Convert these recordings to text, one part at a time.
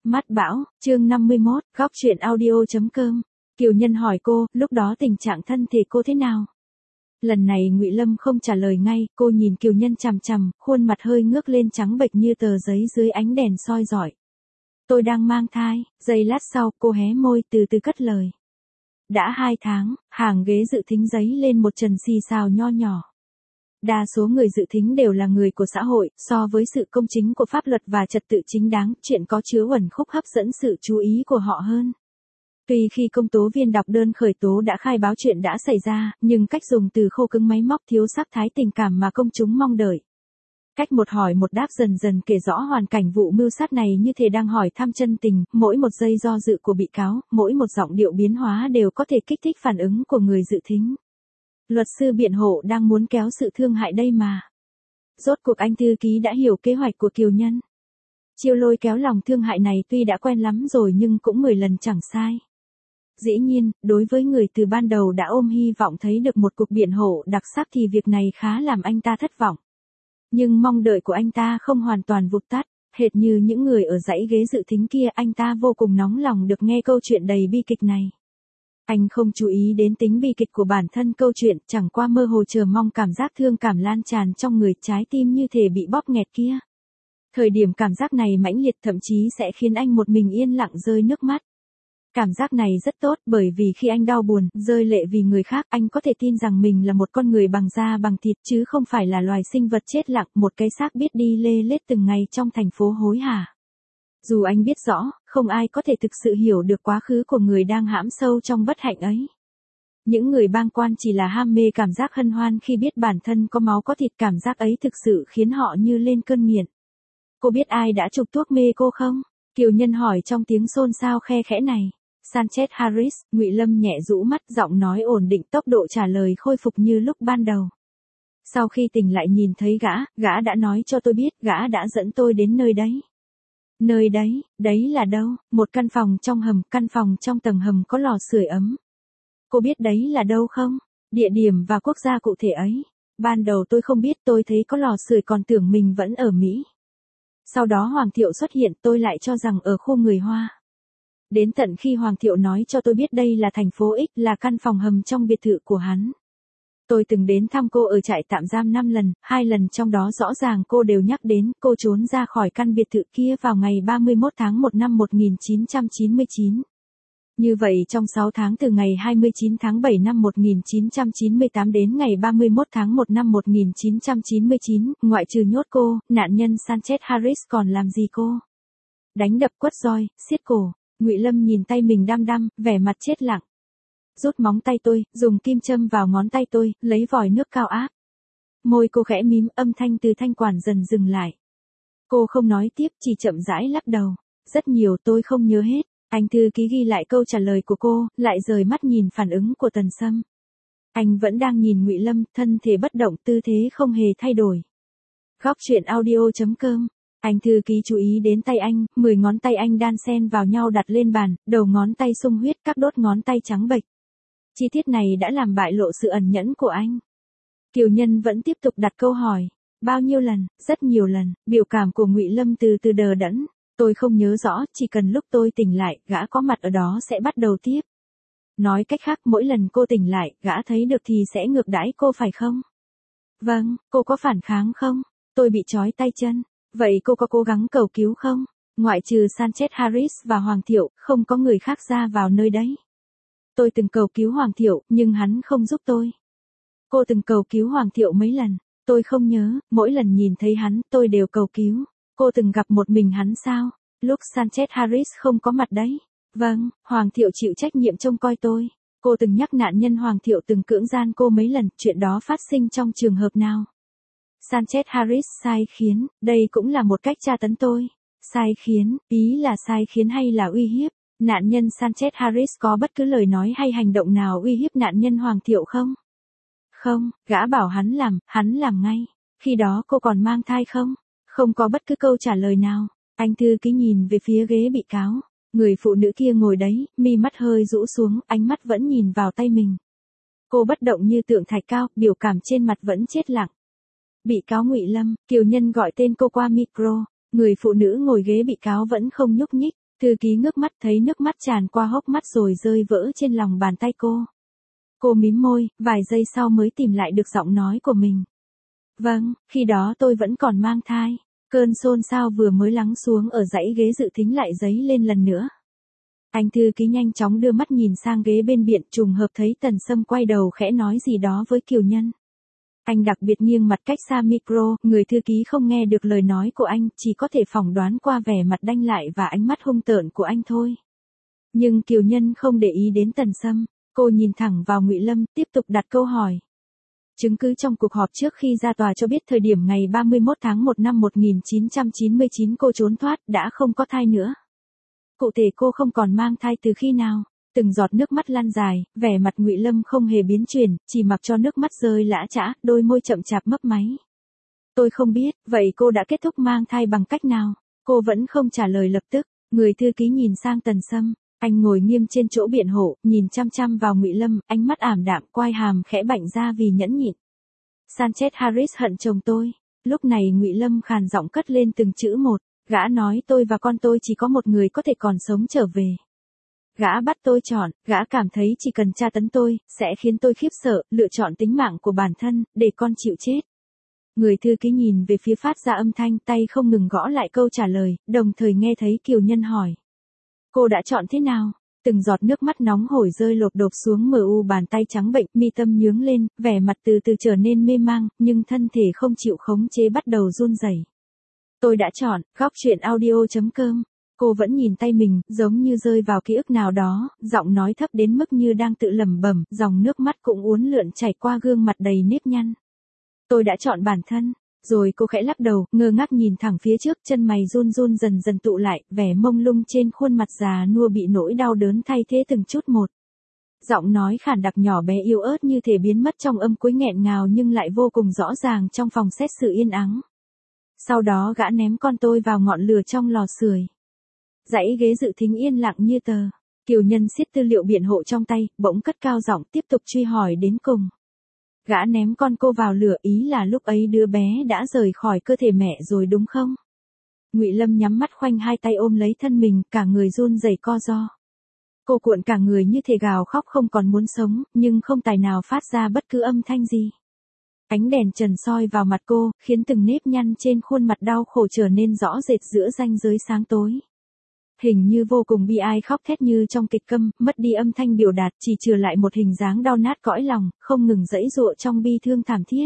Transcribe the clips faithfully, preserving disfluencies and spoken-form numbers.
Mắt bão, chương năm mươi mốt, góc truyện audio.com. Kiều Nhân hỏi cô, lúc đó tình trạng thân thể cô thế nào? Lần này Ngụy Lâm không trả lời ngay, cô nhìn Kiều Nhân chằm chằm, khuôn mặt hơi ngước lên trắng bệch như tờ giấy dưới ánh đèn soi rọi. Tôi đang mang thai, giây lát sau, cô hé môi từ từ cất lời. Đã hai tháng, hàng ghế dự thính giấy lên một trần xì xào nho nhỏ. Đa số người dự thính đều là người của xã hội, so với sự công chính của pháp luật và trật tự chính đáng, chuyện có chứa uẩn khúc hấp dẫn sự chú ý của họ hơn. Tuy khi công tố viên đọc đơn khởi tố đã khai báo chuyện đã xảy ra, nhưng cách dùng từ khô cứng máy móc thiếu sắc thái tình cảm mà công chúng mong đợi. Cách một hỏi một đáp dần dần kể rõ hoàn cảnh vụ mưu sát này như thể đang hỏi thăm chân tình, mỗi một giây do dự của bị cáo, mỗi một giọng điệu biến hóa đều có thể kích thích phản ứng của người dự thính. Luật sư biện hộ đang muốn kéo sự thương hại đây mà. Rốt cuộc anh thư ký đã hiểu kế hoạch của Kiều Nhân. Chiêu lôi kéo lòng thương hại này tuy đã quen lắm rồi nhưng cũng mười lần chẳng sai. Dĩ nhiên, đối với người từ ban đầu đã ôm hy vọng thấy được một cuộc biện hộ đặc sắc thì việc này khá làm anh ta thất vọng. Nhưng mong đợi của anh ta không hoàn toàn vụt tắt, hệt như những người ở dãy ghế dự thính kia, anh ta vô cùng nóng lòng được nghe câu chuyện đầy bi kịch này. Anh không chú ý đến tính bi kịch của bản thân câu chuyện, chẳng qua mơ hồ chờ mong cảm giác thương cảm lan tràn trong người, trái tim như thể bị bóp nghẹt kia. Thời điểm cảm giác này mãnh liệt thậm chí sẽ khiến anh một mình yên lặng rơi nước mắt. Cảm giác này rất tốt bởi vì khi anh đau buồn, rơi lệ vì người khác, anh có thể tin rằng mình là một con người bằng da bằng thịt chứ không phải là loài sinh vật chết lặng, một cái xác biết đi lê lết từng ngày trong thành phố hối hả. Dù anh biết rõ, không ai có thể thực sự hiểu được quá khứ của người đang hãm sâu trong bất hạnh ấy. Những người bàng quan chỉ là ham mê cảm giác hân hoan khi biết bản thân có máu có thịt, cảm giác ấy thực sự khiến họ như lên cơn nghiện. Cô biết ai đã chụp thuốc mê cô không? Kiều Nhân hỏi trong tiếng xôn xao khe khẽ này. Sanchez Harris, Ngụy Lâm nhẹ rũ mắt, giọng nói ổn định, tốc độ trả lời khôi phục như lúc ban đầu. Sau khi tỉnh lại nhìn thấy gã, gã đã nói cho tôi biết, gã đã dẫn tôi đến nơi đấy. Nơi đấy, đấy là đâu? Một căn phòng trong hầm, căn phòng trong tầng hầm có lò sưởi ấm. Cô biết đấy là đâu không? Địa điểm và quốc gia cụ thể ấy. Ban đầu tôi không biết, tôi thấy có lò sưởi còn tưởng mình vẫn ở Mỹ. Sau đó Hoàng Thiệu xuất hiện, tôi lại cho rằng ở khu người Hoa. Đến tận khi Hoàng Thiệu nói cho tôi biết đây là thành phố X, là căn phòng hầm trong biệt thự của hắn. Tôi từng đến thăm cô ở trại tạm giam năm lần, hai lần trong đó rõ ràng cô đều nhắc đến, cô trốn ra khỏi căn biệt thự kia vào ngày ba mươi mốt tháng một năm một nghìn chín trăm chín mươi chín. Như vậy trong sáu tháng từ ngày hai mươi chín tháng bảy năm một nghìn chín trăm chín mươi tám đến ngày ba mươi mốt tháng một năm một nghìn chín trăm chín mươi chín, ngoại trừ nhốt cô, nạn nhân Sanchez Harris còn làm gì cô? Đánh đập, quất roi, siết cổ. Ngụy Lâm nhìn tay mình đăm đăm, vẻ mặt chết lặng. Rút móng tay tôi, dùng kim châm vào ngón tay tôi, lấy vòi nước cao áp. Môi cô khẽ mím, âm thanh từ thanh quản dần dừng lại. Cô không nói tiếp, chỉ chậm rãi lắc đầu. Rất nhiều tôi không nhớ hết. Anh thư ký ghi lại câu trả lời của cô, lại rời mắt nhìn phản ứng của Tần Sâm. Anh vẫn đang nhìn Ngụy Lâm, thân thể bất động, tư thế không hề thay đổi. Góc truyện audio.com. Anh thư ký chú ý đến tay anh, mười ngón tay anh đan xen vào nhau đặt lên bàn, đầu ngón tay sung huyết, các đốt ngón tay trắng bệch. Chi tiết này đã làm bại lộ sự ẩn nhẫn của anh. Kiều Nhân vẫn tiếp tục đặt câu hỏi. Bao nhiêu lần? Rất nhiều lần. Biểu cảm của Ngụy Lâm từ từ đờ đẫn. Tôi không nhớ rõ, chỉ cần lúc tôi tỉnh lại, gã có mặt ở đó sẽ bắt đầu tiếp. Nói cách khác, mỗi lần cô tỉnh lại, gã thấy được thì sẽ ngược đãi cô phải không? Vâng, cô có phản kháng không? Tôi bị trói tay chân. Vậy cô có cố gắng cầu cứu không? Ngoại trừ Sanchez Harris và Hoàng Thiệu, không có người khác ra vào nơi đấy. Tôi từng cầu cứu Hoàng Thiệu, nhưng hắn không giúp tôi. Cô từng cầu cứu Hoàng Thiệu mấy lần? Tôi không nhớ, mỗi lần nhìn thấy hắn, tôi đều cầu cứu. Cô từng gặp một mình hắn sao? Lúc Sanchez Harris không có mặt đấy. Vâng, Hoàng Thiệu chịu trách nhiệm trông coi tôi. Cô từng nhắc nạn nhân Hoàng Thiệu từng cưỡng gian cô mấy lần, chuyện đó phát sinh trong trường hợp nào? Sanchez Harris sai khiến, đây cũng là một cách tra tấn tôi. Sai khiến, ý là sai khiến hay là uy hiếp? Nạn nhân Sanchez Harris có bất cứ lời nói hay hành động nào uy hiếp nạn nhân Hoàng Thiệu không? Không, gã bảo hắn làm, hắn làm ngay. Khi đó cô còn mang thai không? Không có bất cứ câu trả lời nào. Anh thư ký nhìn về phía ghế bị cáo. Người phụ nữ kia ngồi đấy, mi mắt hơi rũ xuống, ánh mắt vẫn nhìn vào tay mình. Cô bất động như tượng thạch cao, biểu cảm trên mặt vẫn chết lặng. Bị cáo Ngụy Lâm, Kiều Nhân gọi tên cô qua micro, người phụ nữ ngồi ghế bị cáo vẫn không nhúc nhích, Thư ký ngước mắt thấy nước mắt tràn qua hốc mắt rồi rơi vỡ trên lòng bàn tay cô. Cô mím môi, vài giây sau mới tìm lại được giọng nói của mình. Vâng, khi đó tôi vẫn còn mang thai. Cơn xôn xao vừa mới lắng xuống ở dãy ghế dự thính lại dấy lên lần nữa. Anh thư ký nhanh chóng đưa mắt nhìn sang ghế bên biển, trùng hợp thấy Tần Sâm quay đầu khẽ nói gì đó với Kiều Nhân. Anh đặc biệt nghiêng mặt cách xa micro, người thư ký không nghe được lời nói của anh, chỉ có thể phỏng đoán qua vẻ mặt đanh lại và ánh mắt hung tợn của anh thôi. Nhưng Kiều Nhân không để ý đến Tần Sâm, cô nhìn thẳng vào Ngụy Lâm, tiếp tục đặt câu hỏi. Chứng cứ trong cuộc họp trước khi ra tòa cho biết thời điểm ngày ba mươi mốt tháng một năm một nghìn chín trăm chín mươi chín cô trốn thoát, đã không có thai nữa. Cụ thể cô không còn mang thai từ khi nào? Từng giọt nước mắt lan dài, vẻ mặt Ngụy Lâm không hề biến chuyển, chỉ mặc cho nước mắt rơi lã chã, đôi môi chậm chạp mấp máy. Tôi không biết, vậy cô đã kết thúc mang thai bằng cách nào? Cô vẫn không trả lời lập tức, người thư ký nhìn sang Tần Sâm, anh ngồi nghiêm trên chỗ biện hộ, nhìn chăm chăm vào Ngụy Lâm, ánh mắt ảm đạm, quai hàm khẽ bạnh ra vì nhẫn nhịn. Sanchez Harris hận chồng tôi. Lúc này Ngụy Lâm khàn giọng cất lên từng chữ một, gã nói tôi và con tôi chỉ có một người có thể còn sống trở về. Gã bắt tôi chọn, gã cảm thấy chỉ cần tra tấn tôi, sẽ khiến tôi khiếp sợ, lựa chọn tính mạng của bản thân, để con chịu chết. Người thư ký nhìn về phía phát ra âm thanh, tay không ngừng gõ lại câu trả lời, đồng thời nghe thấy Kiều Nhân hỏi. Cô đã chọn thế nào? Từng giọt nước mắt nóng hổi rơi lộp đột xuống mờ u bàn tay trắng bệnh, mi tâm nhướng lên, vẻ mặt từ từ trở nên mê mang, nhưng thân thể không chịu khống chế bắt đầu run rẩy. Tôi đã chọn, góc truyện audio chấm com. Cô vẫn nhìn tay mình, giống như rơi vào ký ức nào đó, giọng nói thấp đến mức như đang tự lẩm bẩm, dòng nước mắt cũng uốn lượn chảy qua gương mặt đầy nếp nhăn. Tôi đã chọn bản thân. Rồi cô khẽ lắc đầu, ngơ ngác nhìn thẳng phía trước, chân mày run run dần dần tụ lại, vẻ mông lung trên khuôn mặt già nua bị nỗi đau đớn thay thế từng chút một. Giọng nói khản đặc nhỏ bé yếu ớt như thể biến mất trong âm cuối nghẹn ngào nhưng lại vô cùng rõ ràng trong phòng xét xử yên ắng. Sau đó gã ném con tôi vào ngọn lửa trong lò sưởi. Dãy ghế dự thính yên lặng như tờ. Kiều Nhân siết tư liệu biện hộ trong tay, bỗng cất cao giọng tiếp tục truy hỏi đến cùng. Gã ném con cô vào lửa, ý là lúc ấy đứa bé đã rời khỏi cơ thể mẹ rồi đúng không? Ngụy Lâm nhắm mắt khoanh hai tay ôm lấy thân mình, cả người run rẩy co ro. Cô cuộn cả người như thể gào khóc không còn muốn sống, nhưng không tài nào phát ra bất cứ âm thanh gì. Ánh đèn trần soi vào mặt cô, khiến từng nếp nhăn trên khuôn mặt đau khổ trở nên rõ rệt giữa ranh giới sáng tối. Hình như vô cùng bi ai khóc thét như trong kịch câm, mất đi âm thanh biểu đạt, chỉ chừa lại một hình dáng đau nát cõi lòng, không ngừng giãy giụa trong bi thương thảm thiết.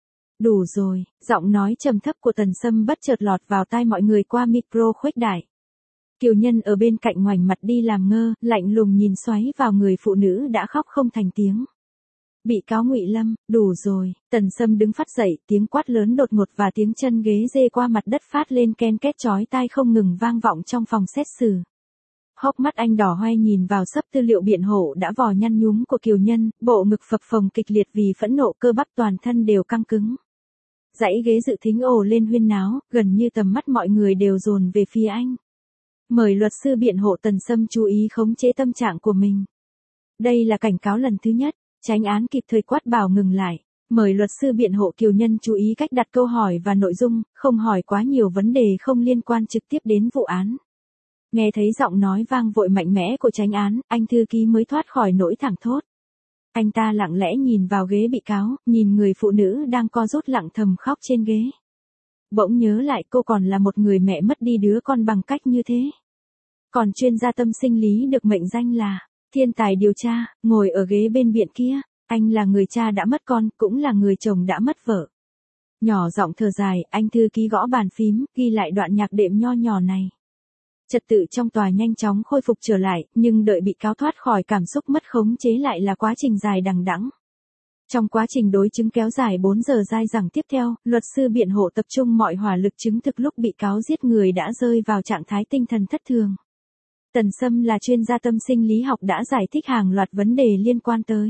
Đủ rồi, giọng nói trầm thấp của Tần Sâm bất chợt lọt vào tai mọi người qua micro khuếch đại. Kiều Nhân ở bên cạnh ngoảnh mặt đi làm ngơ, lạnh lùng nhìn xoáy vào người phụ nữ đã khóc không thành tiếng. Bị cáo Ngụy Lâm, đủ rồi. Tần Sâm đứng phát dậy, tiếng quát lớn đột ngột và tiếng chân ghế rê qua mặt đất phát lên ken két chói tai không ngừng vang vọng trong phòng xét xử. Hốc mắt anh đỏ hoe nhìn vào sấp tư liệu biện hộ đã vò nhăn nhúm của Kiều Nhân, bộ ngực phập phồng kịch liệt vì phẫn nộ, cơ bắp toàn thân đều căng cứng. Dãy ghế dự thính ồ lên huyên náo, gần như tầm mắt mọi người đều dồn về phía anh. Mời luật sư biện hộ Tần Sâm chú ý khống chế tâm trạng của mình. Đây là cảnh cáo lần thứ nhất. Chánh án kịp thời quát bảo ngừng lại. Mời luật sư biện hộ Kiều Nhân chú ý cách đặt câu hỏi và nội dung, không hỏi quá nhiều vấn đề không liên quan trực tiếp đến vụ án. Nghe thấy giọng nói vang vội mạnh mẽ của chánh án, anh thư ký mới thoát khỏi nỗi thảng thốt. Anh ta lặng lẽ nhìn vào ghế bị cáo, nhìn người phụ nữ đang co rút lặng thầm khóc trên ghế. Bỗng nhớ lại cô còn là một người mẹ mất đi đứa con bằng cách như thế. Còn chuyên gia tâm sinh lý được mệnh danh là thiên tài điều tra, ngồi ở ghế bên biện kia, anh là người cha đã mất con, cũng là người chồng đã mất vợ. Nhỏ giọng thở dài, anh thư ký gõ bàn phím, ghi lại đoạn nhạc đệm nho nhỏ này. Trật tự trong tòa nhanh chóng khôi phục trở lại, nhưng đợi bị cáo thoát khỏi cảm xúc mất khống chế lại là quá trình dài đằng đẵng. Trong quá trình đối chứng kéo dài bốn giờ dai dẳng tiếp theo, luật sư biện hộ tập trung mọi hỏa lực chứng thực lúc bị cáo giết người đã rơi vào trạng thái tinh thần thất thường. Tần Sâm là chuyên gia tâm sinh lý học đã giải thích hàng loạt vấn đề liên quan tới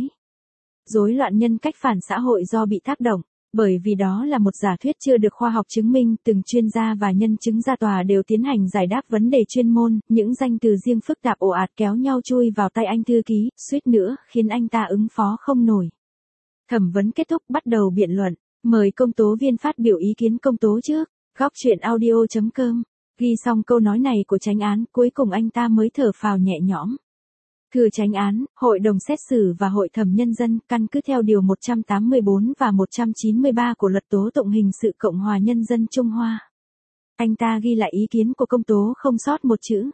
rối loạn nhân cách phản xã hội do bị tác động, bởi vì đó là một giả thuyết chưa được khoa học chứng minh, từng chuyên gia và nhân chứng ra tòa đều tiến hành giải đáp vấn đề chuyên môn, những danh từ riêng phức tạp ồ ạt kéo nhau chui vào tay anh thư ký, suýt nữa khiến anh ta ứng phó không nổi. Thẩm vấn kết thúc, bắt đầu biện luận, mời công tố viên phát biểu ý kiến công tố trước, góc truyện audio chấm com Ghi xong câu nói này của chánh án, cuối cùng anh ta mới thở phào nhẹ nhõm. Thưa chánh án, Hội đồng xét xử và Hội thẩm nhân dân, căn cứ theo Điều một trăm tám mươi bốn và một trăm chín mươi ba của Luật tố tụng hình sự Cộng hòa Nhân dân Trung Hoa. Anh ta ghi lại ý kiến của công tố không sót một chữ.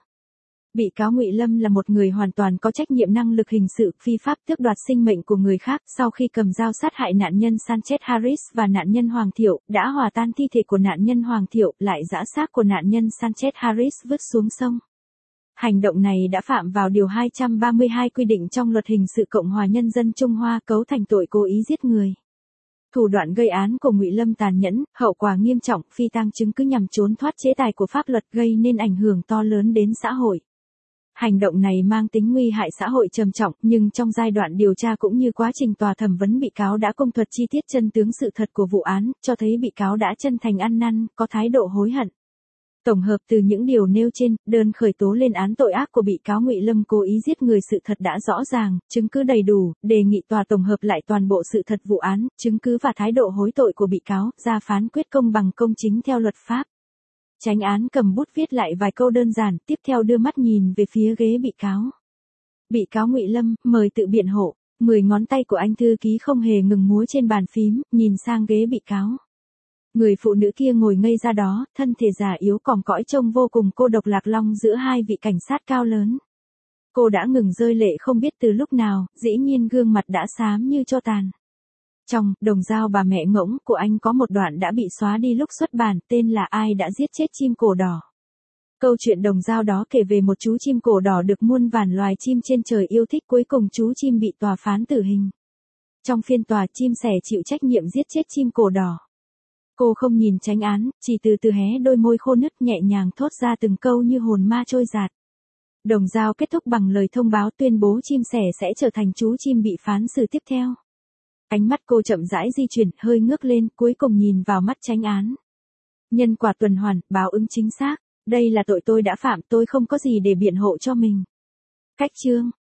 Bị cáo Ngụy Lâm là một người hoàn toàn có trách nhiệm năng lực hình sự, phi pháp tước đoạt sinh mệnh của người khác, sau khi cầm dao sát hại nạn nhân Sanchez Harris và nạn nhân Hoàng Thiệu, đã hòa tan thi thể của nạn nhân Hoàng Thiệu, lại giã xác của nạn nhân Sanchez Harris vứt xuống sông. Hành động này đã phạm vào Điều hai trăm ba mươi hai quy định trong Luật hình sự Cộng hòa Nhân dân Trung Hoa, cấu thành tội cố ý giết người. Thủ đoạn gây án của Ngụy Lâm tàn nhẫn, hậu quả nghiêm trọng, phi tang chứng cứ nhằm trốn thoát chế tài của pháp luật, gây nên ảnh hưởng to lớn đến xã hội. Hành động này mang tính nguy hại xã hội trầm trọng, nhưng trong giai đoạn điều tra cũng như quá trình tòa thẩm vấn, bị cáo đã công thuật chi tiết chân tướng sự thật của vụ án, cho thấy bị cáo đã chân thành ăn năn, có thái độ hối hận. Tổng hợp từ những điều nêu trên, đơn khởi tố lên án tội ác của bị cáo Ngụy Lâm cố ý giết người sự thật đã rõ ràng, chứng cứ đầy đủ, đề nghị tòa tổng hợp lại toàn bộ sự thật vụ án, chứng cứ và thái độ hối tội của bị cáo, ra phán quyết công bằng công chính theo luật pháp. Chánh án cầm bút viết lại vài câu đơn giản, tiếp theo đưa mắt nhìn về phía ghế bị cáo. Bị cáo Ngụy Lâm, mời tự biện hộ. Mười ngón tay của anh thư ký không hề ngừng múa trên bàn phím, nhìn sang ghế bị cáo. Người phụ nữ kia ngồi ngây ra đó, thân thể già yếu còm cõi trông vô cùng cô độc lạc long giữa hai vị cảnh sát cao lớn. Cô đã ngừng rơi lệ không biết từ lúc nào, dĩ nhiên gương mặt đã xám như tro tàn. Trong Đồng dao bà mẹ ngỗng của anh có một đoạn đã bị xóa đi lúc xuất bản, tên là Ai đã giết chết chim cổ đỏ. Câu chuyện Đồng dao đó kể về một chú chim cổ đỏ được muôn vàn loài chim trên trời yêu thích, cuối cùng chú chim bị tòa phán tử hình. Trong phiên tòa, chim sẻ chịu trách nhiệm giết chết chim cổ đỏ. Cô không nhìn chánh án, chỉ từ từ hé đôi môi khô nứt nhẹ nhàng thốt ra từng câu như hồn ma trôi dạt. Đồng dao kết thúc bằng lời thông báo tuyên bố chim sẻ sẽ trở thành chú chim bị phán xử tiếp theo. Ánh mắt cô chậm rãi di chuyển, hơi ngước lên, cuối cùng nhìn vào mắt chánh án. Nhân quả tuần hoàn, báo ứng chính xác. Đây là tội tôi đã phạm, tôi không có gì để biện hộ cho mình. Cách chương